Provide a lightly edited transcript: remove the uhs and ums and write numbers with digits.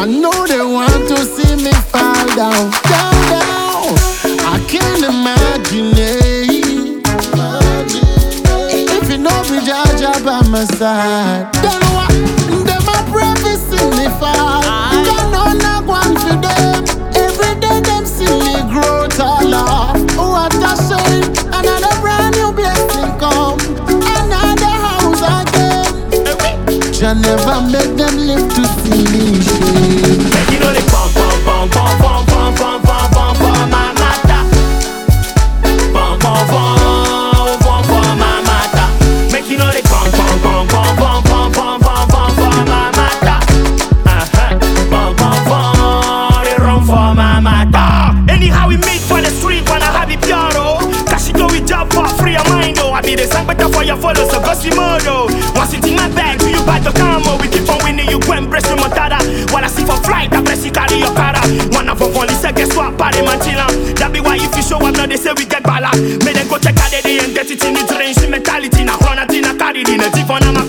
I know they want to see me fall down, down, down. I can't imagine it. If you know be Jaja by my side, don't know what them a privacy me fall. Don't know not one for them. Every day them see me grow taller. What a shame, another brand new blessing come, another house again. Jah never make them live to see me shame. Make you know they bum bum bum bum bum bum bum bum bum bum my mata. Bum bum bum bum bum my mata. Make you know they bum bum bum bum bum bum bum bum bum bum my mata. Bum bum bum they run for my mata. Anyhow we meet for the street when I have it pure. Cash it we job for free of mind. I be the same better for your follow so go see modo. Once it in my bag do you buy the camo. We keep on winning you go embrace the motada. While I see for flight I press you carry your cara. One of them police guess what party manchila. That be why if you show up now they say we get bala. May them go check out the day and get it in the drain. She mentality na run at in a carry in a deep on